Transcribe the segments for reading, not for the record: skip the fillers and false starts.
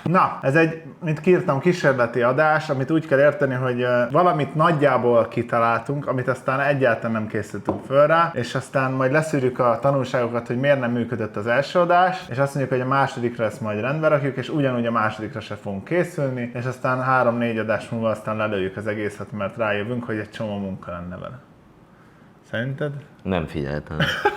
Na, ez egy, mint kiírtam, kísérleti adás, amit úgy kell érteni, hogy valamit nagyjából kitaláltunk, amit aztán egyáltalán nem készültünk föl rá, és aztán majd leszűrjük a tanulságokat, hogy miért nem működött az első adás, és azt mondjuk, hogy a másodikra ezt majd rendbe rakjuk, és ugyanúgy a másodikra se fogunk készülni, és aztán 3-4 adás múlva aztán lelőjük az egészet, mert rájövünk, hogy egy csomó munka lenne vele. Szerinted? Nem figyeltem.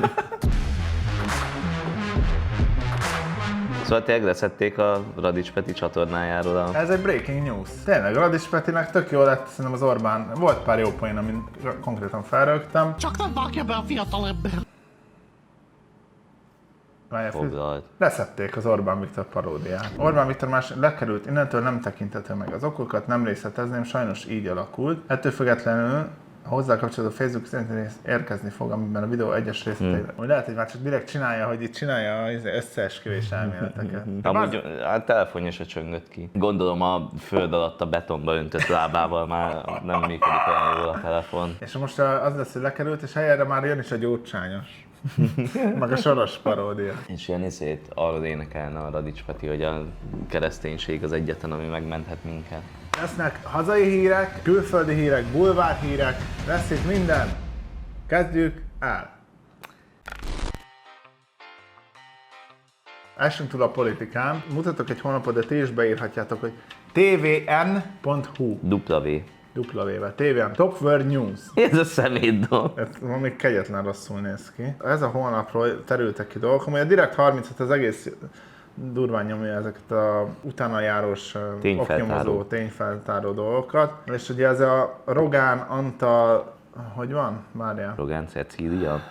Szóval tényleg leszették a Radics Peti csatornájáról Ez egy breaking news. Tényleg, Radics Petinek tök jó lett, szerintem az Orbán. Volt pár jó poén, amin konkrétan felrögtem. Csak nem vágja be a fiatal ember. foglalt. Leszették az Orbán Viktor paródiát. Orbán Viktor más lekerült, innentől nem tekintető meg az okokat, nem részletezném, sajnos így alakult. Ettől függetlenül hozzá kapcsolódó Facebook szintén érkezni fog, amiben a videó egyes részleteiben. Hogy lehet, hogy már csak direkt csinálja, hogy itt csinálja az összeesküvés elméleteket. Amúgy a telefonja se csöngött ki. Gondolom a föld alatt a betonba öntött lábával már nem működik olyan jól a telefon. És most az lesz, hogy lekerült, és helyére már jön is a gyógycsányos. Meg a Soros paródia. És ilyen arról énekelne a Radics Peti, hogy a kereszténység az egyetlen, ami megmenthet minket. Lesznek hazai hírek, külföldi hírek, bulvár hírek, lesz itt minden. Kezdjük el! Essünk túl a politikán. Mutatok egy honlapot, de ti is beírhatjátok, hogy tvn.hu. W-vel. TVN. Top World News. Ez a szemétdom. Ez még kegyetlen rosszul néz ki. Ez a honlapról terültek ki dolgok, amely a Direkt 36 az egész durván nyomja ezeket a utána járós oknyomozó, tényfeltáró dolgokat. És ugye ez a Rogán Antal, hogy van? Várjál. Rogán Cecília.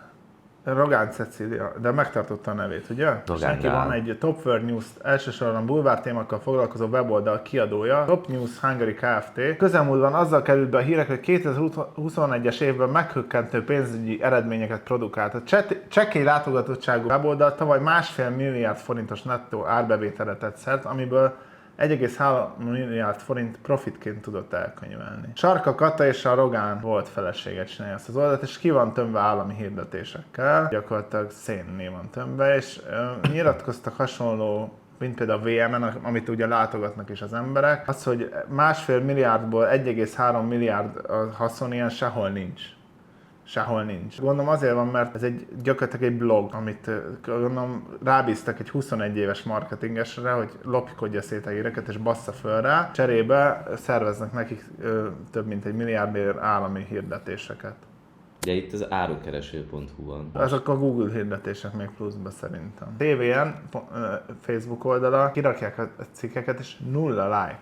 Rogán Cecília, de megtartotta a nevét, ugye? Rogán Neki van egy Top World News, elsősorban bulvár témákkal foglalkozó weboldal kiadója, Top News Hungary Kft. Közelmúltban azzal került be a hírek, hogy 2021-es évben meghökkentő pénzügyi eredményeket produkált. A csekély látogatottságú weboldal tavaly 1,5 milliárd forintos nettó árbevételre tett szert, amiből 1,3 milliárd forint profitként tudott elkönyvelni. Sarka Kata és a Rogán volt felesége csinálja ezt az oldalt, és ki van tömve állami hirdetésekkel, gyakorlatilag szénné van tömve, és nyilatkoztak hasonló, mint például a VM-en, amit ugye látogatnak is az emberek, az, hogy 1,5 milliárdból 1,3 milliárd a haszon, ilyen sehol nincs. Sehol nincs. Gondolom azért van, mert ez gyakorlatilag egy blog, amit gondolom rábíztak egy 21 éves marketingesre, hogy lopkodja szét a híreket és bassza föl rá. Cserébe szerveznek nekik több mint 1 milliárd állami hirdetéseket. De itt az árukereső.hu van. Ezek a Google hirdetések még pluszba szerintem. TVN Facebook oldala, kirakják a cikkeket és 0 like.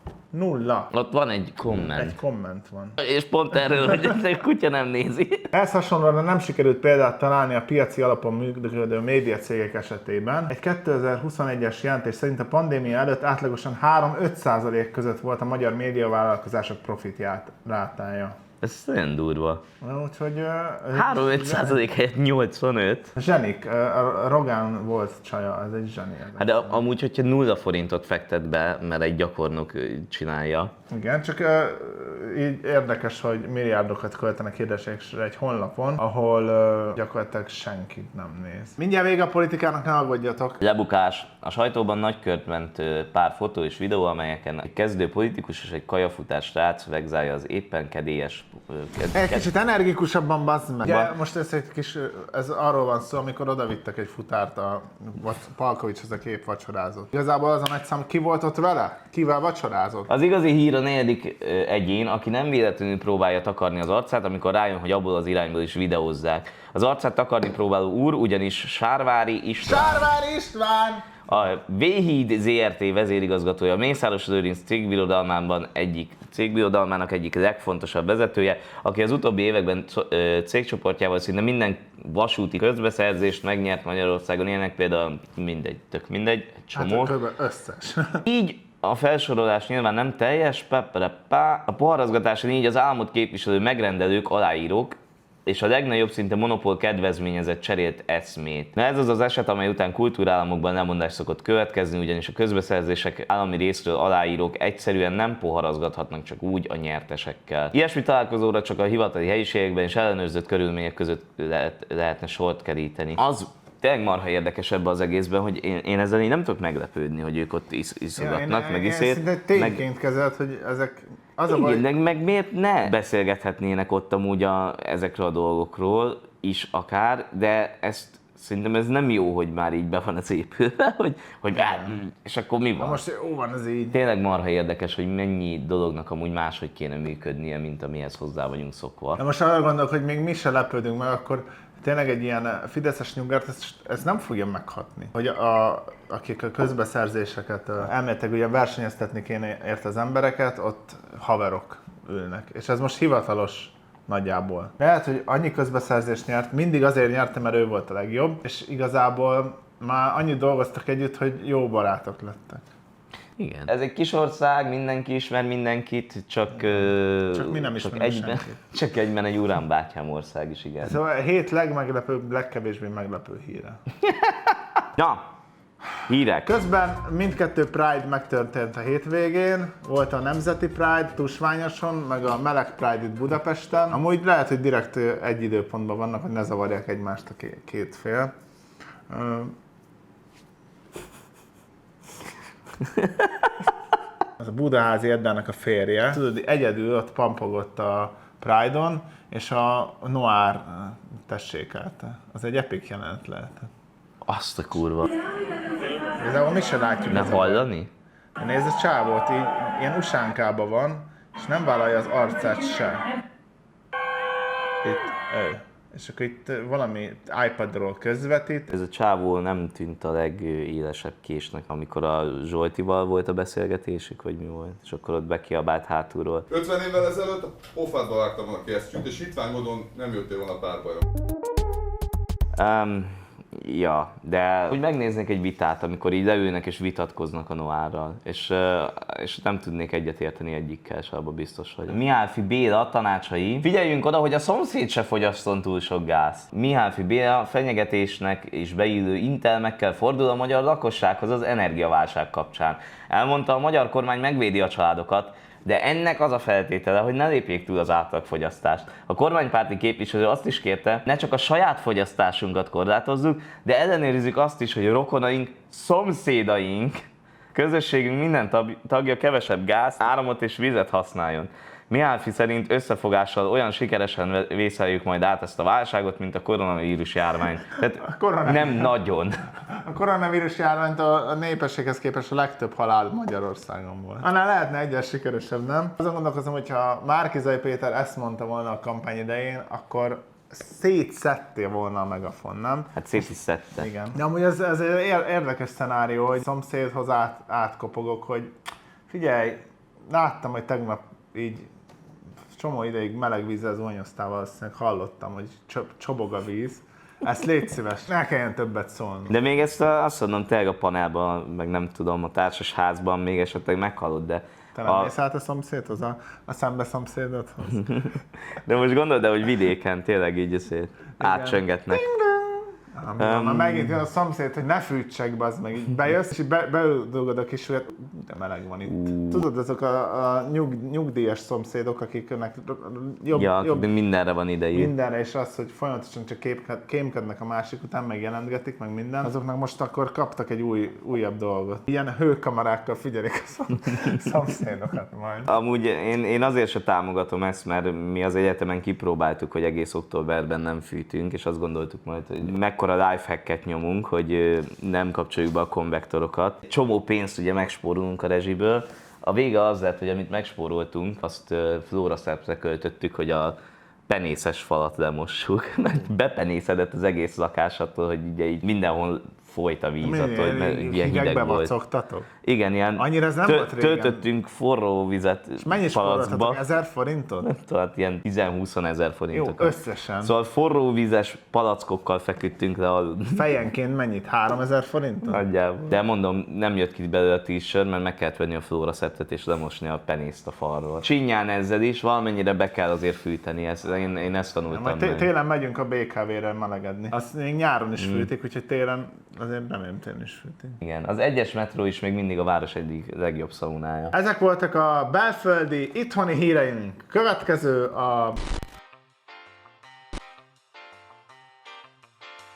0. Ott van egy komment. Egy komment van. És pont erről, hogy a kutya nem nézi. Ehhez hasonlóan nem sikerült példát találni a piaci alapon működő médiacégek esetében. Egy 2021-es jelentés szerint a pandémia előtt átlagosan 3-5% között volt a magyar médiavállalkozások profitját rátája. Ez nagyon durva. Úgyhogy... 3-5% helyett 85. Zsenik, a Rogán volt csaja, ez egy zseni. Hát de amúgy, hogyha 0 forintot fektet be, mert egy gyakornok csinálja. Igen, csak így érdekes, hogy milliárdokat költenek hirdetésre egy honlapon, ahol gyakorlatilag senkit nem néz. Mindjárt vége a politikának, ne aggódjatok. Lebukás. A sajtóban nagykört ment pár fotó és videó, amelyeken egy kezdő politikus és egy kajafutás srác vegzálja az éppen kedélyes... Egy kicsit energikusabban, bazd meg. Ugye, most ez arról van szó, amikor odavittek egy futárt a Palkovicshoz, aki épp vacsorázott. Igazából az a nagy szám, ki volt ott vele? Kivel vacsorázott? Az igazi hír a negyedik egyén, aki nem véletlenül próbálja takarni az arcát, amikor rájön, hogy abból az irányból is videózzák. Az arcát takarni próbáló úr ugyanis Sárvári István. Sárvári István! A V-Híd ZRT vezérigazgatója, Mészáros Lőrinc cégbirodalmának egyik legfontosabb vezetője, aki az utóbbi években cégcsoportjával szinte minden vasúti közbeszerzést megnyert Magyarországon, ilyenek például tök mindegy, csomó. Hát összes. Így a felsorolás nyilván nem teljes, a poharazgatáson így az álmot képviselő megrendelők, aláírók, és a legnagyobb szinte monopól kedvezményezett cserélt eszmét. Na ez az az eset, amely után kultúrállamokban lemondás szokott következni, ugyanis a közbeszerzések állami részről aláírók egyszerűen nem poharazgathatnak csak úgy a nyertesekkel. Ilyesmi találkozóra csak a hivatali helyiségekben és ellenőrzött körülmények között lehetne sort keríteni. Az tényleg marha érdekes ebbe az egészben, hogy én ezzel így nem tudok meglepődni, hogy ők ott iszogatnak, meg iszét. Szinte tényként kezelt, hogy ezek... Az a igen, baj... meg miért ne beszélgethetnének ott amúgy ezekről a dolgokról is akár, de szerintem ez nem jó, hogy már így be van az épülve, hogy és akkor mi van? Na most jó van ez így. Tényleg marha érdekes, hogy mennyi dolognak amúgy máshogy kéne működnie, mint amihez hozzá vagyunk szokva. Na most arra gondolok, hogy még mi se lepődünk meg, akkor tényleg egy ilyen fideszes nyugert, ez nem fogja meghatni. Hogy akik a közbeszerzéseket elméletileg ugye versenyeztetni kéne érte az embereket, ott haverok ülnek. És ez most hivatalos nagyjából. Lehet, hogy annyi közbeszerzést nyert, mindig azért nyerte, mert ő volt a legjobb, és igazából már annyit dolgoztak együtt, hogy jó barátok lettek. Igen. Ez egy kis ország, mindenki ismer mindenkit, csak mi nem ismerünk senkit. Csak egyben egy Urán bátyám ország is, igen. Szóval a hét legmeglepőbb, legkevésbé meglepő híre. Na, hírek. Közben mindkettő Pride megtörtént a hétvégén. Volt a Nemzeti Pride Tusványoson, meg a Meleg Pride itt Budapesten. Amúgy lehet, hogy direkt egy időpontban vannak, hogy ne zavarják egymást a két fél. Az a Budaházi Eddának a férje. Tudod, egyedül ott pampogott a Pride-on, és a Noir tessékelte. Az egy epic jelenet lehetett. Azt a kurva. Igazából mi se látjuk. Ne hallani? Nézd, a csávót így, ilyen usánkában van, és nem vállalja az arcát se. Itt ő. És akkor itt valami iPadról közvetít. Ez a csávó nem tűnt a legélesebb késnek, amikor a Zsoltival volt a beszélgetésük, vagy mi volt, és akkor ott bekiabált hátulról. 50 évvel ezelőtt a pofádba vágtam volna kesztyűt, és hitvány módon nem jöttél volna párbajra. Ja, de hogy megnéznék egy vitát, amikor így leülnek és vitatkoznak a Noárral, és nem tudnék egyetérteni egyikkel se, abban biztos vagyok. Mihályfi Béla tanácsai: figyeljünk oda, hogy a szomszéd se fogyasszon túl sok gázt. Mihályfi Béla fenyegetésnek és beillő intelmekkel fordul a magyar lakossághoz az energiaválság kapcsán. Elmondta, a magyar kormány megvédi a családokat, de ennek az a feltétele, hogy ne lépjék túl az átlagfogyasztást. A kormánypárti képviselő azt is kérte, ne csak a saját fogyasztásunkat korlátozzuk, de ellenőrizzük azt is, hogy a rokonaink, szomszédaink, közösségünk minden tagja kevesebb gáz, áramot és vizet használjon. Mihályfi szerint összefogással olyan sikeresen vészeljük majd át ezt a válságot, mint a koronavírus járványt. Tehát nem nagyon. A koronavírus járványt a népességhez képest a legtöbb halál Magyarországon volt. Annál lehetne egyes sikeresebb, nem? Azon gondolkozom, hogyha Márki-Zay Péter ezt mondta volna a kampány idején, akkor szétszedtél volna a megafon, nem? Hát szét is szedte. Igen. De amúgy ez egy érdekes szenárió, hogy szomszédhoz átkopogok, hogy figyelj, láttam, hogy tegnap így csomó ideig meleg vízzel zuhanyoztál, valószínűleg hallottam, hogy csobog a víz. Ezt légy szíves, ne kelljen többet szólni. De még ezt azt mondom, tényleg a panelban, meg nem tudom, a társas házban még esetleg meghallod, de... Te nem mész át a szomszédhoz, a szembe szomszédodhoz? De most gondold el, hogy vidéken tényleg így átcsöngetnek. Már megint jön a szomszéd, hogy ne fűtsek, bazd meg, így bejössz, és beüldogod a kis ület, de meleg van itt. Tudod, azok a nyugdíjas szomszédok, akiknek jobb mindenre van idejű. Mindenre, és az, hogy folyamatosan csak kémkednek a másik után, meg jelentgetik, meg minden. Azoknak most akkor kaptak egy újabb dolgot. Ilyen hőkamarákkal figyelik a szomszédokat majd. Amúgy én azért sem támogatom ezt, mert mi az egyetemen kipróbáltuk, hogy egész októberben nem fűtünk, és azt gondoltuk majd, hogy mekkora lifehacket nyomunk, hogy nem kapcsoljuk be a konvektorokat. Csomó pénzt ugye megspórolunk a rezsiből. A vége az lett, hogy amit megspóroltunk, azt fluoroszerre költöttük, hogy a penészes falat lemossuk. Bepenészedett az egész lakás attól, hogy ugye így mindenhol folyt a víz, attól, mert ilyen hideg volt. Vacogtatok? Igen, ilyen annyira ez nem volt régen. Töltöttünk forró vizet és mennyit spóroltatok? 1000 forintot? Tehát ilyen 10-20 ezer forintokat. Jó, összesen. Szóval forró vízes palackokkal feküdtünk le aludni. Fejenként mennyit? 3000 forintot? Nagyjából. De mondom, nem jött ki belőle a t-shirt, mert meg kellett venni a fluoroszettet és lemosni a penészt a falról. Csinyán ezzel is, valamennyire be kell azért fűteni, én ezt tanultam meg. Télen megyünk a BKV-re melegedni. Azt még nyáron is fűtik, úgyhogy télen azért nem télen is fűtik. Igen, az egyes metró is még mindig a város egyik legjobb szaunája. Ezek voltak a belföldi, itthoni híreink. Következő a...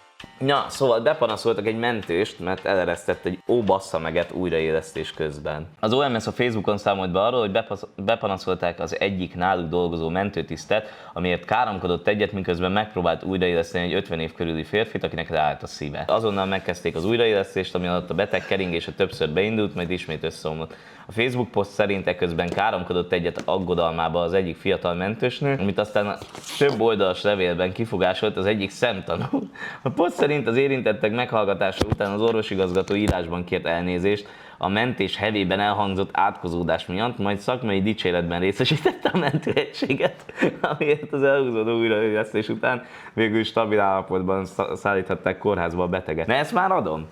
Na, szóval bepanaszoltak egy mentőst, mert eleresztett egy bassza meget újraélesztés közben. Az OMS a Facebookon számolt be arról, hogy bepanaszolták az egyik náluk dolgozó mentőtisztet, amiért káromkodott egyet, miközben megpróbált újraéleszteni egy 50 év körüli férfit, akinek leállt a szíve. Azonnal megkezdték az újraélesztést, ami alatt a beteg keringése többször beindult, majd ismét összeomlott. A Facebook poszt szerint eközben káromkodott egyet aggodalmába az egyik fiatal mentősnő, amit aztán több oldalas levélben kifogásolt az egyik szemtanú. A poszt szerint az érintettek meghallgatása után az orvosigazgató írásban kért elnézést a mentés hevében elhangzott átkozódás miatt, majd szakmai dicséretben részesítette a mentőegységet, amiért az elhúzódó újraélesztés után végül stabil állapotban szállíthatták kórházba a beteget. Na ezt már adom.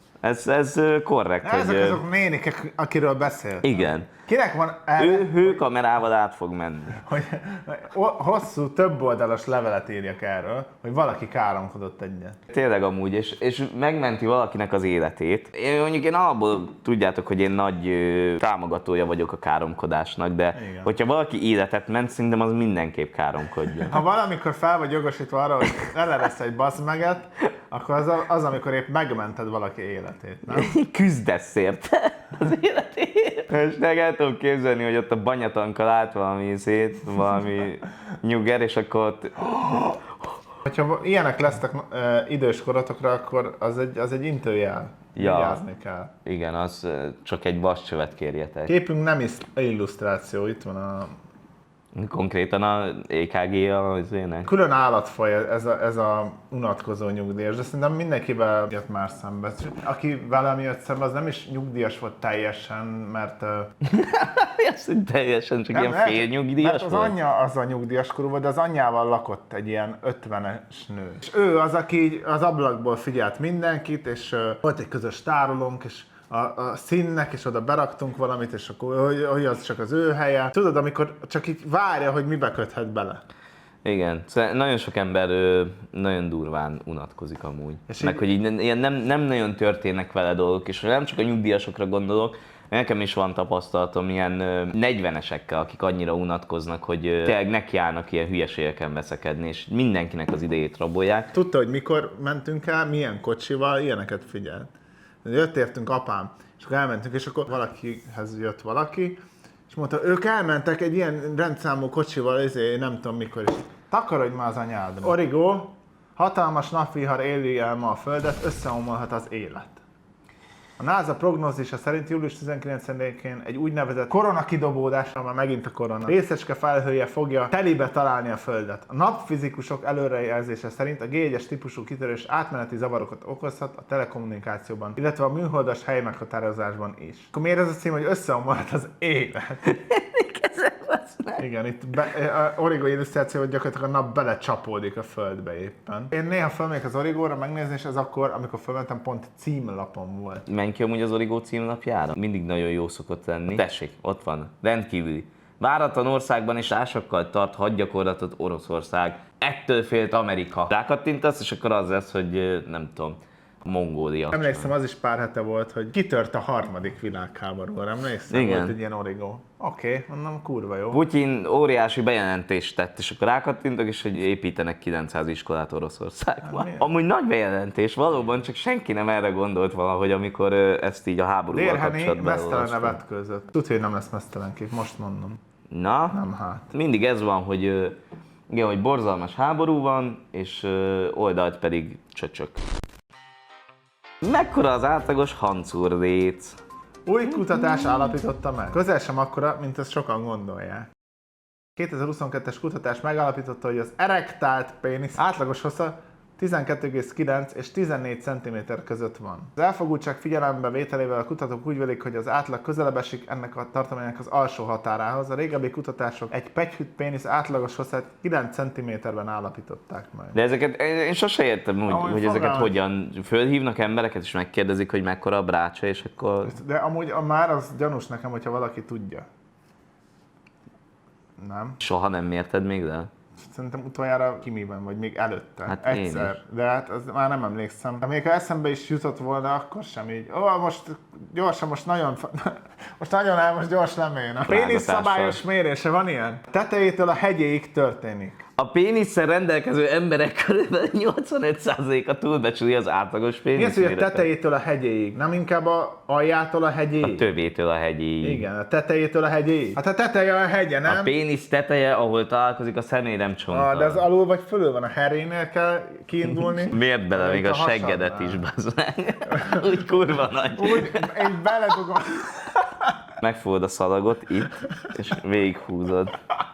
Ez korrekt. Ezek azok nénik, akiről beszél. Igen. Kinek van Ő hőkamerával át fog menni. hogy hosszú, több oldalas levelet írjak erről, hogy valaki káromkodott egyet. Tényleg amúgy, és megmenti valakinek az életét. Én alapból tudjátok, hogy én nagy támogatója vagyok a káromkodásnak, de igen. hogyha valaki életet ment, szerintem az mindenképp káromkodjon. Ha valamikor fel vagy jogosítva arra, hogy eleresz egy baszmeget, akkor az, amikor épp megmented valaki életét, nem? Küzdesz érte az életét. És el tudom képzelni, hogy ott a banyatankkal állt valami nyuger, és akkor ott... Hogyha ilyenek lesznek idős korotokra, akkor az egy intőjel. Ja. Vigyázni kell. Igen, az csak egy vascsövet kérjetek. Képünk nem illusztráció, itt van a... Konkrétan a EKG-a az ének. Külön állatfaj ez a unatkozó nyugdíjas, de szerintem mindenkivel jött már szembe. Aki velem jött szembe, az nem is nyugdíjas volt teljesen, mert... Ez teljesen csak ilyen félnyugdíjas mert az volt? anyja az a nyugdíjas korú volt, de az anyjával lakott egy ilyen 50-es nő. És ő az, aki az ablakból figyelt mindenkit, és volt egy közös tárolónk, és a színnek, és oda beraktunk valamit, és akkor hogy az csak az ő helye. Tudod, amikor csak így várja, hogy mibe köthet bele. Igen, szóval nagyon sok ember nagyon durván unatkozik amúgy. És meg így... hogy így ilyen nem nagyon történnek vele dolgok, és nem csak a nyugdíjasokra gondolok, nekem is van tapasztalatom ilyen 40-esekkel, akik annyira unatkoznak, hogy tényleg nekiállnak ilyen hülyeségeken veszekedni, és mindenkinek az idejét rabolják. Tudta, hogy mikor mentünk el, milyen kocsival, ilyeneket figyelt. Jött értünk apám, és akkor elmentünk, és akkor valakihez jött valaki, és mondta, ők elmentek egy ilyen rendszámú kocsival, nem tudom mikor is. Takarodj már az anyádra. Origo, hatalmas napvihar éli el ma a Földet, összeomolhat az élet. A NASA prognózisa szerint július 19-én egy úgynevezett koronakidobódásra, már megint a korona, részecske felhője fogja telibe találni a Földet. A napfizikusok előrejelzése szerint a G1-es típusú kitörés átmeneti zavarokat okozhat a telekommunikációban, illetve a műholdas helymeghatározásban is. Akkor miért ez a cím, hogy összeomolhat az élet? Igen, itt Origo illusztráció, hogy gyakorlatilag a nap belecsapódik a Földbe éppen. Én néha fölmegyek az Origóra megnézni, és ez akkor, amikor fölmentem, pont címlapon volt. Menj ki amúgy az Origo címlapjára? Mindig nagyon jó szokott lenni. Tessék, ott van, rendkívüli. Váratlan országban és ásakkal tart hadgyakorlatot Oroszország. Ettől félt Amerika. Rákattintasz, és akkor az lesz, hogy nem tudom, Mongólia. Emlékszem, az is pár hete volt, hogy kitört a harmadik világháborúra. Emlékszem, igen. Volt egy ilyen Origo. Oké, mondom, kurva jó. Putyin óriási bejelentést tett, és akkor rákattintok, és hogy építenek 900 iskolát Oroszországban. Amúgy nagy bejelentés, valóban, csak senki nem erre gondolt valahogy, amikor ezt így a háborúval Dérheni kapcsolatban mesztelen nevetkőzött. Tudja, hogy nem lesz mesztelen kép, most mondom. Na, Nem hát. mindig ez van, hogy igen, hogy borzalmas háború van, és oldalt pedig csöcsök. Mekkora az átlagos hancurdéc? Új kutatás állapította meg. Közel sem akkora, mint ezt sokan gondolják. 2022-es kutatás megállapította, hogy az erektált pénisz átlagos hossza 12,9 és 14 cm között van. Az elfogultság figyelembe vételével a kutatók úgy vélik, hogy az átlag közelebb esik ennek a tartománynak az alsó határához. A régebbi kutatások egy pegyhűt pénisz átlagos hosszát 9 cm-ben állapították meg. De ezeket, én sose értem úgy, hogy ezeket hogyan fölhívnak embereket, és megkérdezik, hogy mekkora a brácsa, és akkor... De amúgy már az gyanús nekem, hogyha valaki tudja. Nem? Soha nem mérted még le? Szerintem utoljára Kimiben, vagy még előtte. Hát egyszer. De hát az már nem emlékszem. De még ha eszembe is jutott volna, akkor sem így. Most gyorsan, most gyors lemény. A pénisz szabályos mérése van ilyen? Tetejétől a hegyéig történik. A pénisszel rendelkező emberek kb. 85%-a túlbecsüli az átlagos Mi az, hogy a péniszméretet. tetejétől a hegyéig? Nem inkább a aljától a hegyéig? Tövétől a hegyig. Igen, a tetejétől a hegyéig. Hát a teteje a hegye, nem? A pénisz teteje, ahol találkozik a szeméremcsonttal. De az alul vagy fölül van, a herénél kell kiindulni. Miért bele még a seggedet is, bazd meg? Úgy kurva nagy. Úgy, én beledugom. Megfogod a szalagot itt, és végighúzod.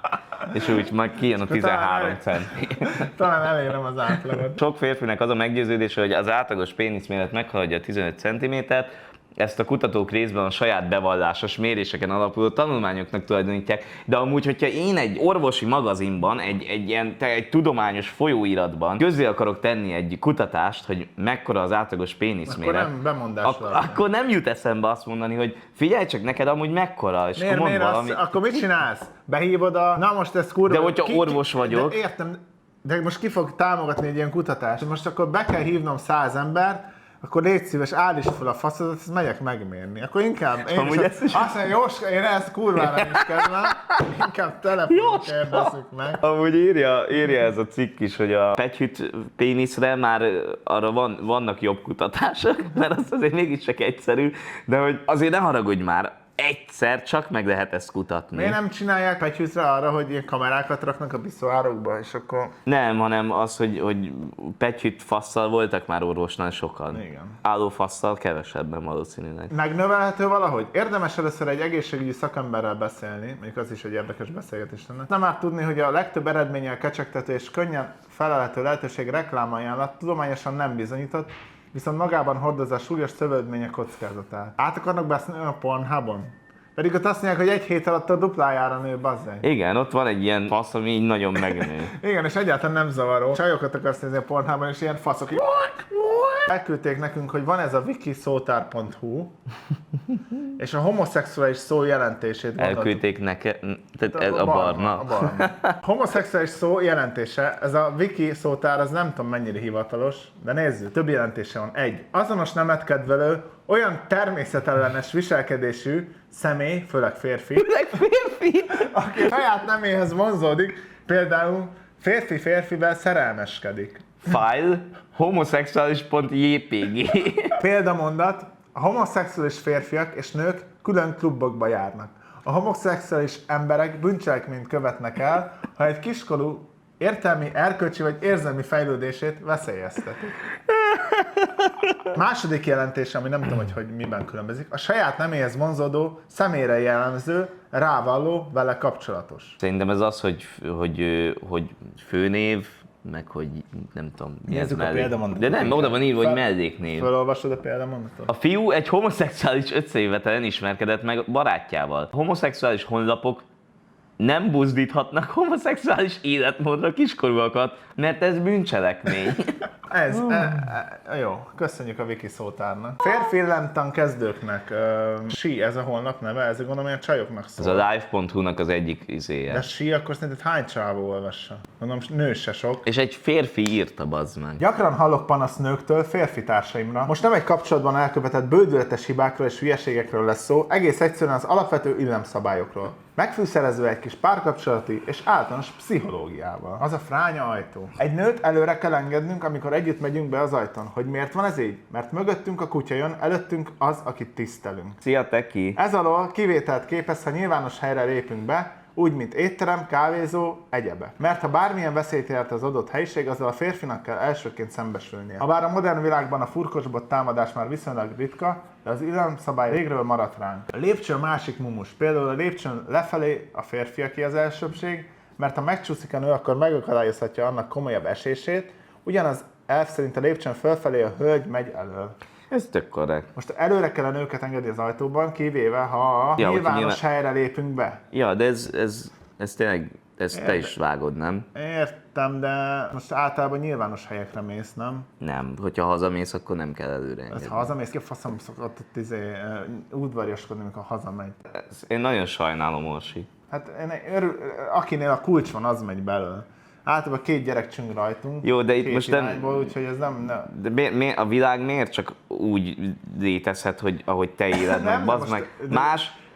És úgy majd kijön a 13 centi. Talán elérem az átlagot. Sok férfinek az a meggyőződése, hogy az átlagos péniszméret meghaladja a 15 cm-t, ezt a kutatók részben a saját bevallásos méréseken alapuló tanulmányoknak tulajdonítják, de amúgy, hogyha én egy orvosi magazinban, egy tudományos folyóiratban közzé akarok tenni egy kutatást, hogy mekkora az átlagos péniszméret, Akkor nem bemondás akkor nem jut eszembe azt mondani, hogy figyelj csak, neked amúgy mekkora, és akkor mondd valami. Akkor mit csinálsz? Behívod a... Na most ez kurva... De hogyha orvos vagyok... De értem, de most ki fog támogatni egy ilyen kutatást? Most akkor be kell hívnom 100 embert, akkor légy szíves, áll is fel a faszodat, ezt megyek megmérni. Akkor inkább én Amúgy ezt is... azt mondja, Jóska, én ezt kurvára is kedvem, inkább telefonon kérdezzük meg. Amúgy írja ez a cikk is, hogy a pegyhűt péniszre már arra vannak jobb kutatások, mert az azért mégiscsak egyszerű, de hogy azért ne haragudj már, egyszer csak meg lehet ezt kutatni. Miért nem csinálják pegyhűtre arra, hogy ilyen kamerákat raknak a piszoárokba, és akkor... Nem, hanem az, hogy pegyhűt fasszal voltak már orvosnál sokan. Igen. Álló fasszal kevesebben valószínűleg. Megnövelhető valahogy? Érdemes először egy egészségügyi szakemberrel beszélni, mondjuk az is egy érdekes beszélgetés lenne. Nem már tudni, hogy a legtöbb eredménnyel kecsegtető és könnyen felelhető lehetőség reklámajánlat tudományosan nem bizonyított, viszont magában hordozza a súlyos szövődmények kockázatát. Át akarnak beszélni a Pornhubon? Pedig ott azt mondják, hogy egy hét alatt a duplájára nő, bazzeg. Igen, ott van egy ilyen fasz, ami így nagyon megnő. Igen, és egyáltalán nem zavaró. Csajokat akarsz nézni a Pornhubon, és ilyen faszok így... Elküldték nekünk, hogy van ez a wikisótár.hu, és a homoszexuális szó jelentését gondoltuk. Elküldték neked, tehát ez a barna. A barna. Homoszexuális szó jelentése, ez a wiki szótár, az nem tudom mennyire hivatalos, de nézzük, több jelentése van. 1. Azonos nemet kedvelő, olyan természetellenes viselkedésű személy, főleg férfi, aki saját neméhez vonzódik, például férfi férfivel szerelmeskedik. File homoszexuális.jpg. Példamondat, a homoszexuális férfiak és nők külön klubokba járnak. A homoszexuális emberek bűncselekményt követnek el, ha egy kiskorú értelmi, erkölcsi vagy érzelmi fejlődését veszélyeztetik. Második jelentés, ami nem tudom, hogy miben különbözik, a saját neméhez vonzódó, személyre jellemző, rávalló, vele kapcsolatos. Szerintem ez az, hogy főnév, meg hogy nem tudom, mi ez Nézzük a mellék. példamondatot. De nem, oda van írva, hogy melléknév. Felolvasod a példamondatot? A fiú egy homoszexuális ötszévetelen ismerkedett meg barátjával. A homoszexuális honlapok nem buzdíthatnak homoszexuális életmódra kiskorúakat, mert ez bűncselekmény. Jó, köszönjük a Wiki szótárnak. Férfi lemtan kezdőknek, sí, ez a honlap neve, ez gondolom, hogy a csajoknak Ez szól. a live.hu-nak az egyik izéje. De sí, akkor szerinted hány csávó olvassa? Gondolom, nő se sok. És egy férfi írta, bazd meg. Gyakran hallok panaszt nőktől férfi társaimra. Most nem egy kapcsolatban elkövetett bődületes hibákról és hülyeségekről lesz szó, egész egyszerűen az alapvető illemszabályokról. Megfűszerezve egy kis párkapcsolati és általános pszichológiával. Az a fránya ajtó. Egy nőt előre kell engednünk, amikor együtt megyünk be az ajtón. Hogy miért van ez így? Mert mögöttünk a kutya jön, előttünk az, akit tisztelünk. Szia, Teki! Ez alól kivételt képez, ha nyilvános helyre lépünk be, úgy, mint étterem, kávézó, egyebek. Mert ha bármilyen veszélyt jelent az adott helyiség, azzal a férfinak kell elsőként szembesülnie. Habár a modern világban a furkosbot támadás már viszonylag ritka, de az illemszabály régről maradt ránk. A lépcső a másik mumus. Például a lépcsőn lefelé a férfiaké az elsőbség, mert ha megcsúszik a nő, akkor megakadályozhatja annak komolyabb esését, ugyanaz elv szerint a lépcsőn fölfelé a hölgy megy elől. Ez tök korrekt. Most előre kell a nőket engedni az ajtóban, kivéve ha nyilvános helyre lépünk be. Ja, de ez tényleg, te is vágod, nem? Értem, de most általában nyilvános helyekre mész, nem? Nem, hogyha hazamész, akkor nem kell előre engedni. Ha hazamész, ki a faszom szokott ott udvariaskodni, amikor hazamegy. Én nagyon sajnálom, Orsi. Hát akinél a kulcs van, az megy belőle. Általában 2 gyerek csüng rajtunk. Jó, de itt két most irányból, nem... úgyhogy ez nem... De a világ miért csak úgy létezhet, hogy ahogy te éled meg, Nem, bazd most- meg. de-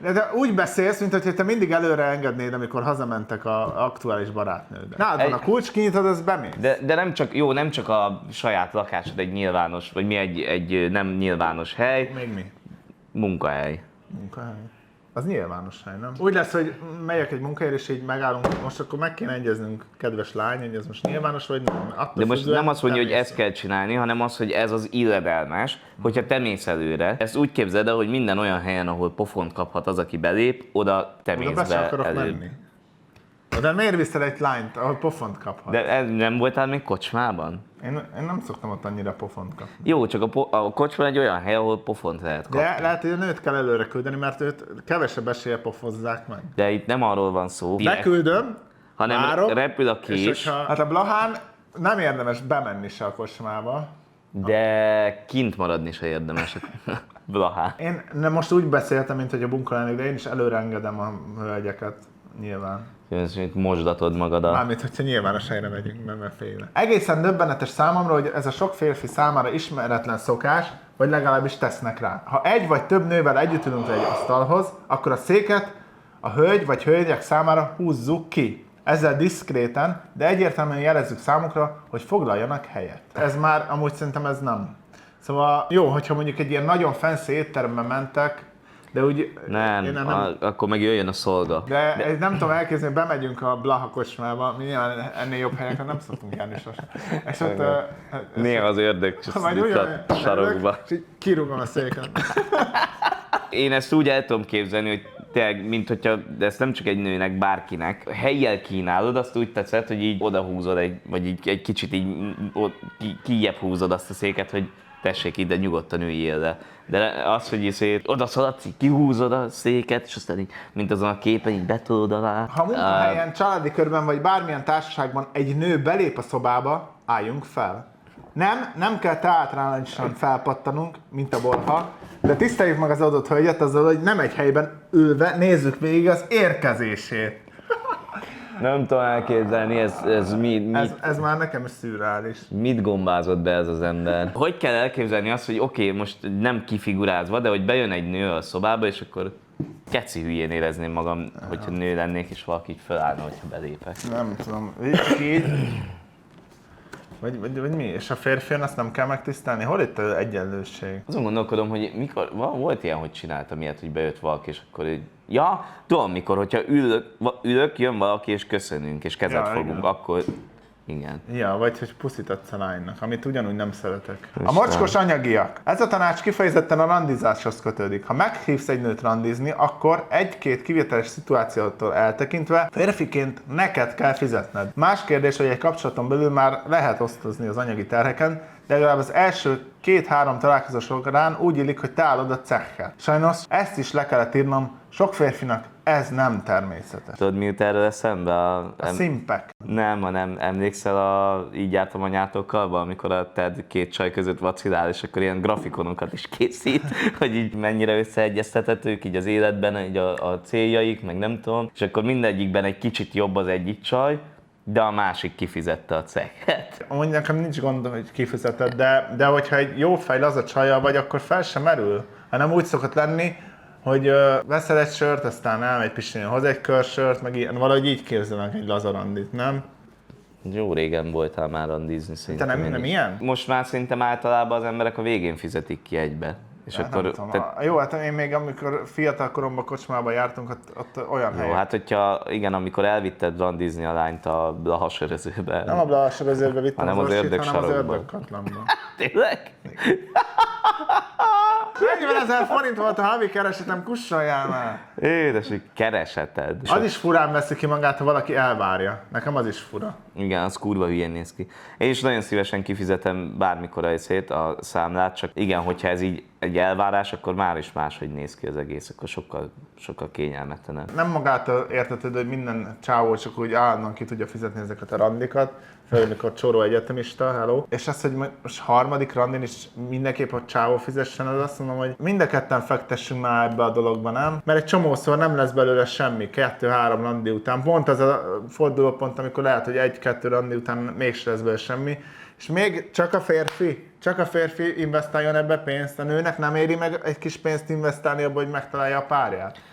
De úgy beszélsz, mint hogy te mindig előre engednéd, amikor hazamentek az aktuális barátnőd. Nálad van a kulcs, kinyitod, az bemész. De nem csak a saját lakásod egy nyilvános, vagy mi egy nem nyilvános hely, Még mi? munkahely. Munkahely. Az nyilvános hely, nem? Úgy lesz, hogy megyek egy munkahelyre, és így megállunk, most akkor meg kéne egyeznünk, kedves lány, hogy ez most nyilvános vagy nem. Attól De most függően nem azt mondja, hogy te ezt kell csinálni, hanem az, hogy ez az illedelmes, hogyha te mész előre. Ezt úgy képzeld el, hogy minden olyan helyen, ahol pofont kaphat az, aki belép, oda te mész. mész Oda be sem be akarok előbb. menni. De miért viszel egy lányt, ahol pofont kaphat? De ez nem voltál még kocsmában? Én nem szoktam ott annyira pofont kapni. Jó, csak a kocsma egy olyan hely, ahol pofont lehet kapni. De lehet, hogy a nőt kell előre küldeni, mert őt kevesebb esélye pofozzák meg. De itt nem arról van szó, Beküldöm, hanem várok, repül a és kés, hogyha... Hát a Blahán nem érdemes bemenni se a kocsmába. de kint maradni se érdemes. Blahán. Én nem most úgy beszéltem, mint hogy a bunka lennék, de én is előre engedem a hölgyeket, nyilván. Mint mosdatod magad a... Mármint, hogyha nyilvános helyre megyünk, mert féle. Egészen döbbenetes számomra, hogy ez a sok férfi számára ismeretlen szokás, vagy legalábbis tesznek rá. Ha egy vagy több nővel együtt ülünk egy asztalhoz, akkor a széket a hölgy vagy hölgyek számára húzzuk ki. Ezzel diszkréten, de egyértelműen jelezzük számukra, hogy foglaljanak helyet. Ez már, amúgy szerintem ez nem. Szóval jó, hogyha mondjuk egy ilyen nagyon fancy étterembe mentek, de úgy... Nem, akkor meg jöjjön a szolga. De nem tudom elképzelni, hogy bemegyünk a Blaha kocsmába, mi nyilván ennél jobb helyekre nem szoktunk járni sosem. És ott... Néha az ördög majd csak ugyan, a sarokba. és így kirúgom a széken. Én ezt úgy el tudom képzelni, hogy tényleg, mint hogyha, de ezt nem csak egy nőnek, bárkinek, helyjel kínálod, azt úgy tetszett, hogy így odahúzod, vagy így egy kicsit így kijebb húzod azt a széket, hogy tessék ide, nyugodtan üljél le. De az, hogy így oda szaladsz, így kihúzod a széket, és aztán így, mint azon a képen, így betolod alá. Ha munkahelyen, családi körben vagy bármilyen társaságban egy nő belép a szobába, álljunk fel. Nem kell teátrálisan felpattanunk, mint a Borha, de tiszteljük meg az adott hölgyet azzal, hogy nem egy helyben ülve nézzük végig az érkezését. Nem tudom elképzelni, Ez már nekem is szürreális. mit gombázott be ez az ember. Hogy kell elképzelni azt, hogy oké, most nem kifigurázva, de hogy bejön egy nő a szobába, és akkor keci hülyén érezném magam, hogyha nő lennék, és valaki így felállna, hogyha belépek. Nem tudom, így. Vagy mi? És a férfian azt nem kell megtisztelni? Hol itt az egyenlőség? Azon gondolkodom, hogy mikor, volt ilyen, hogy csináltam ilyet, hogy bejött valaki, és akkor így, ja, tudom mikor, hogyha ülök, jön valaki, és köszönünk, és kezet fogunk, igen. akkor igen. Ja, vagy hogy puszit adsz a lánynak, amit ugyanúgy nem szeretek. A mocskos anyagiak. Ez a tanács kifejezetten a randizáshoz kötődik. Ha meghívsz egy nőt randizni, akkor egy-két kivételes szituációtól eltekintve férfiként neked kell fizetned. Más kérdés, hogy egy kapcsolaton belül már lehet osztozni az anyagi terheken, de legalább az első 2-3 találkozó során úgy illik, hogy te állod a cekket. Sajnos ezt is le kellett írnom, sok férfinak ez nem természetes. Tudod, mi jut erről eszembe? A szimpek. Nem, hanem emlékszel így jártam anyátokkal, amikor a Ted két csaj között vacilál, és akkor ilyen grafikonokat is készít, hogy így mennyire összeegyeztethetők így az életben, így a céljaik, meg nem tudom, és akkor mindegyikben egy kicsit jobb az egyik csaj, de a másik kifizette a cekket. Amúgy nekem nincs gond, hogy kifizeted, de hogyha egy jó fej laza csajjal vagy, akkor fel sem merül. Hanem úgy szokott lenni, hogy veszel egy sört, aztán elmegy pisilni, hoz egy kör sört, meg ilyen, valahogy így képzelnek egy laza randit, nem? Jó régen voltál már randizni Te szerintem. nem ilyen? Most már szerintem általában az emberek a végén fizetik ki egybe. És Hát akkor, nem tudom. Jó, hát én még amikor fiatal koromban kocsmába jártunk, ott olyan jó, helyek. hát hogyha igen, amikor elvitted randizni a lányt a Blahasörözőbe. Nem a Blahasörözőbe vittem hanem az orsit, ördög hanem az sarokba. ördögkatlanba. Tényleg? 40 000 forint volt a havi keresetem, kussoljál már! Édesik, kereseted. Az is furán veszi ki magát, ha valaki elvárja. Nekem az is fura. Igen, az kurva hülyén néz ki. Én is nagyon szívesen kifizetem bármikor a számlát, csak igen, hogyha ez így egy elvárás, akkor már is máshogy néz ki az egész, akkor sokkal kényelmetlenebb. Nem magától értetődő, hogy minden csávó csak úgy állandóan ki tudja fizetni ezeket a randikat, főleg mikor csóró egyetemista, hello. És az, hogy most harmadik randin is mindenképp a csávó fizessen, az azt mondom, hogy mind a ketten fektessünk már ebbe a dologba, nem? Mert egy csomószor nem lesz belőle semmi, 2-3 randi után. Pont az a fordulópont, amikor lehet, hogy 1-2 randi után mégsem lesz belőle semmi. És még csak a férfi investáljon ebbe pénzt, a nőnek nem éri meg egy kis pénzt investálni abba, hogy megtalálja a párját.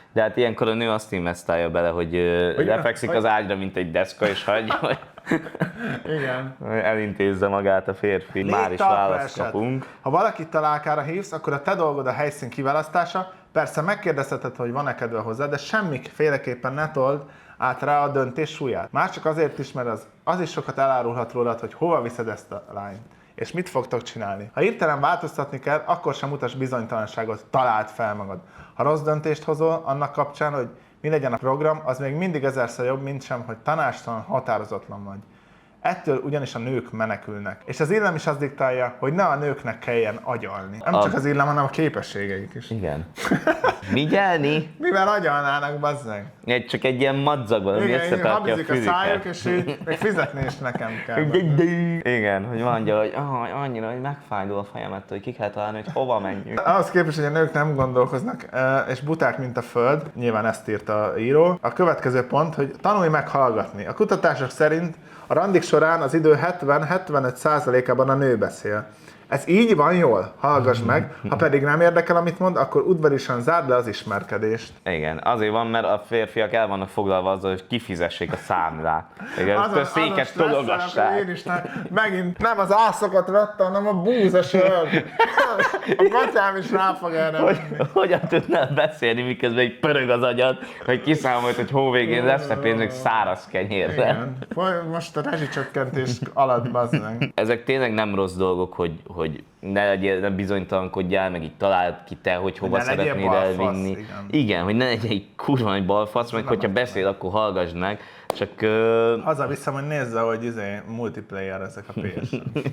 De hát ilyenkor a nő azt investálja bele, hogy lefekszik az ágyra, mint egy deszka, és hagyja, hogy Igen. elintézze magát a férfi. Már is Léttalpra választ eset. kapunk. Ha valakit találkára hívsz, akkor a te dolgod a helyszín kiválasztása. Persze megkérdezheted, hogy van-e kedve hozzá, de semmiféleképpen ne told át rá a döntés súlyát. Már csak azért is, mert az is sokat elárulhat rólad, hogy hova viszed ezt a lányt. És mit fogtok csinálni? Ha hirtelen változtatni kell, akkor sem mutasd bizonytalanságot, találd fel magad. Ha rossz döntést hozol annak kapcsán, hogy mi legyen a program, az még mindig ezerszer jobb, mint sem, hogy tanástalan, határozatlan vagy. Ettől ugyanis a nők menekülnek. És az illem is azt diktálja, hogy ne a nőknek kelljen agyalni. Nem csak az illem, hanem a képességeik is. Igen. Vigyelni? Mivel agyalnának, bazzeg? Csak egy ilyen madzagban, ami Igen, összetartja a habizik a szájuk, fülüket. és így még fizetni is nekem kell. Igen, hogy mondja, hogy annyira, hogy megfájdul a fejemet, hogy ki kell találni, hogy hova menjünk. Ahhoz képest, hogy a nők nem gondolkoznak, és buták, mint a föld, nyilván ezt írta a író. A következő pont, hogy tanulj meg hallgatni. A kutatások szerint a randik során az idő 70-75%-ában a nő beszél. Ez így van jól? Hallgass meg. Ha pedig nem érdekel, amit mond, akkor udvariasan zárd le az ismerkedést. Igen, azért van, mert a férfiak el vannak foglalva azzal, hogy kifizessék a számlát. Igen, a széket tologassák. Én is megint nem az ászokat vettem, hanem a búzasört. A gatyám is rá fog erre menni. Hogyan tudnál beszélni, miközben egy pörög az agyad, hogy kiszámolt, hogy hóvégén lesz-e pénzünk száraz kenyérre. Igen. Most a rezsicsökkentés alatt, bazd meg. Ezek tényleg nem rossz dolgok, hogy ne bizonytalankodjál, meg így találd ki te, hogy hova Ne legyél szeretnéd balfasz, elvinni. igen. Hogy ne legyen egy kurva nagy balfasz, meg hogyha beszél, akkor hallgassd meg. Csak... Hazaviszem, hogy nézze, hogy multiplayer ezek a PS.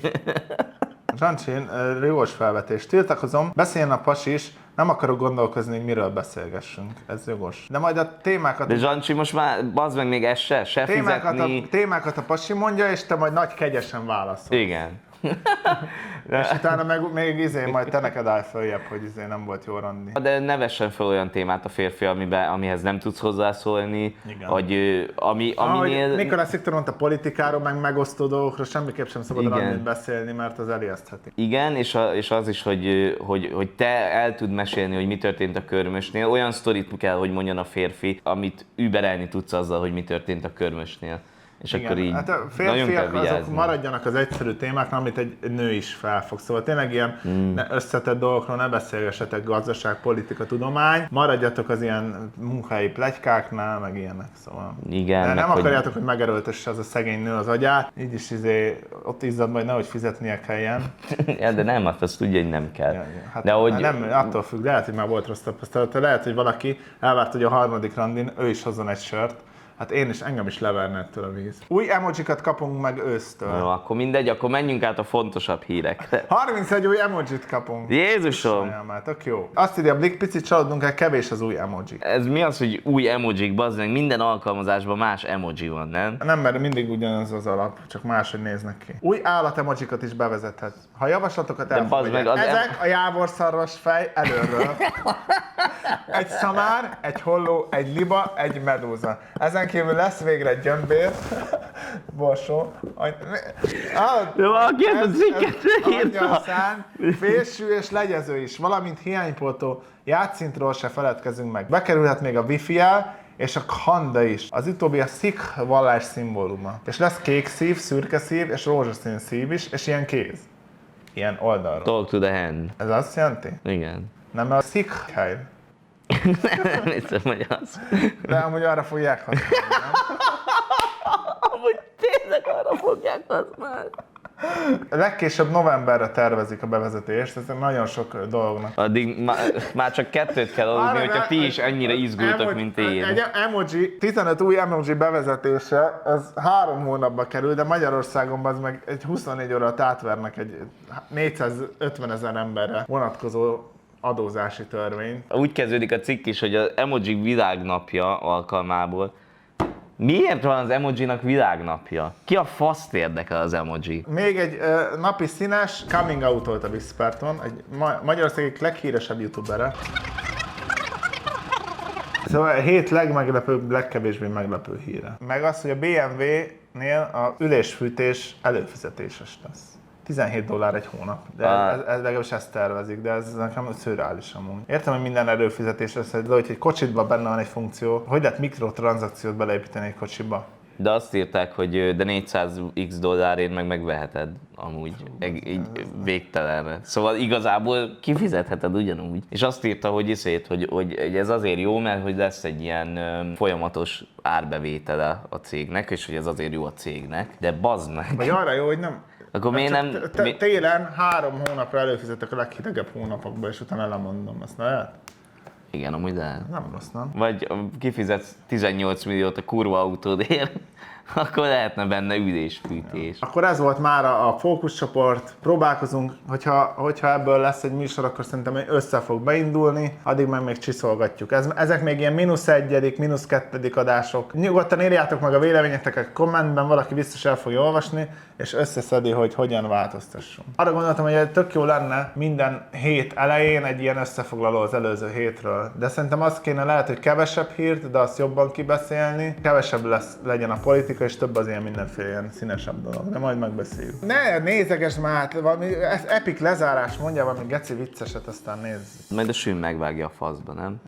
Zsancsin, jogos felvetés. Tiltakozom, beszéljen a pasi is, nem akarok gondolkozni, hogy miről beszélgessünk. Ez jogos. De majd a témákat... De Zsancsi, most már bazd meg még ez se fizetni. Témákat a pasi mondja, és te majd nagy kegyesen válaszol. Igen. És utána még majd te neked állj följebb, hogy nem volt jó randi. De ne vessen fel olyan témát a férfi, amihez nem tudsz hozzászólni, igen. Hogy aminél... Mikor a Viktor mondta politikáról, meg megosztó dolgokról, semmiképp sem szabad randit beszélni, mert az elijesztheti. Igen, és az is, hogy te el tud mesélni, hogy mi történt a körmösnél. Olyan sztorit kell, hogy mondjon a férfi, amit überelni tudsz azzal, hogy mi történt a körmösnél. És igen, akkor így hát a férfiak azok maradjanak az egyszerű témáknál, amit egy nő is felfog. Szóval tényleg ilyen összetett dolgokról ne beszélgessetek, gazdaság, politika, tudomány. Maradjatok az ilyen munkahelyi pletykáknál, meg ilyenek. Szóval. Igen, de nem akarjátok, hogy megerőltesse az a szegény nő az agyát. Így is ott izzad majd, nehogy fizetnie kelljen. Ja, de nem, azt tudja, hogy nem kell. Ja, hát de hogy... nem, attól függ, lehet, hogy már volt rossz tapasztalata. Lehet, hogy valaki elvárt, hogy a harmadik randin ő is hozzon egy sört. Hát engem is leverne ettől a víz. Új emojikat kapunk meg ősztől. Jó, akkor mindegy, akkor menjünk át a fontosabb hírekre. 31 új emojit kapunk. Jézusom! Tök jó. Azt írja, Blik, picit csalódnunk el, kevés az új emoji. Ez mi az, hogy új emojik, bazd meg, minden alkalmazásban más emoji van, nem? Nem, mert mindig ugyanaz az alap, csak máshogy néznek ki. Új állat emojikat is bevezethet. Ha javaslatokat elfogadják. Ezek a jávorszarvas fej előről. Egy szamár, egy holló, egy liba, egy medúza. Ezen kívül lesz végre egy gyömbér, borsó. Valaki ezt a cikket írta. Angyalszán, félsű és legyező is, valamint hiánypótló játszintról se feledkezünk meg. Bekerülhet még a wifi-jel, és a khanda is. Az utóbbi a Sikh vallás szimbóluma. És lesz kék szív, szürke szív és rózsaszín szív is, és ilyen kéz. Ilyen oldalról. Talk to the hand. Ez azt jelenti? Igen. Nem, mert a Sikh hely. Nem hiszem, hogy az. De amúgy arra fogják használni, nem? Amúgy tényleg arra fogják használni. Legkésőbb novemberre tervezik a bevezetést, ez nagyon sok dolognak. Addig már csak kettőt kell aludni, hogyha ti is ennyire izgultak, mint én. Egy emoji, 15 új emoji bevezetése, az 3 hónapba kerül, de Magyarországon az meg egy 24 órát átvernek egy 450 000 emberre vonatkozó adózási törvény. Úgy kezdődik a cikk is, hogy az emoji világnapja alkalmából. Miért van az emojinak világnapja? Ki a faszt érdekel az emoji? Még egy napi színes coming out-olt a Viszperton, egy Magyarország egyik leghíresebb youtubere. Szóval a 7 legmeglepőbb, legkevésbé meglepő híre. Meg az, hogy a BMW-nél a ülésfűtés előfizetéses lesz. $17 egy hónap. De ez legalábbis ezt tervezik, de ez nekem szürreális amúgy. Értem, hogy minden erőfizetés lesz, de hogy egy kocsitban benne van egy funkció, hogy lehet mikrotranszakciót beleépíteni egy kocsiba? De azt írták, hogy de $400 meg megveheted amúgy, így végtelenre. Szóval igazából kifizetheted ugyanúgy. És azt írta, hogy ez azért jó, mert hogy lesz egy ilyen folyamatos árbevétele a cégnek, és hogy ez azért jó a cégnek. De bazd meg! Vagy arra jó, hogy nem... Akkor miért nem... Télen 3 hónapra előfizetek a leghidegebb hónapokba, és utána lemondom. Ezt lehet? Igen, amúgy de. Nem rossz, nem? Vagy kifizetsz 18 milliót a kurva autódért, akkor lehetne benne ülésfűtés. Akkor ez volt már a fókuszcsoport, próbálkozunk, hogyha ebből lesz egy műsor, akkor szerintem össze fog beindulni, addig meg még csiszolgatjuk. Ezek még ilyen -1., -2. adások. Nyugodtan írjátok meg a véleményeteket kommentben, valaki biztos el fogja olvasni, és összeszedi, hogy hogyan változtassunk. Arra gondoltam, hogy tök jó lenne minden hét elején egy ilyen összefoglaló az előző hétről, de szerintem az kéne lehet, hogy kevesebb hírt, de azt jobban kibeszélni, kevesebb legyen a politika, és több az ilyen mindenféle ilyen színesebb dolog, de majd megbeszéljük. Ne, nézegesd már, valami epic lezárás, mondja valami geci vicceset, aztán nézz. Majd a sűn megvágja a faszba, nem?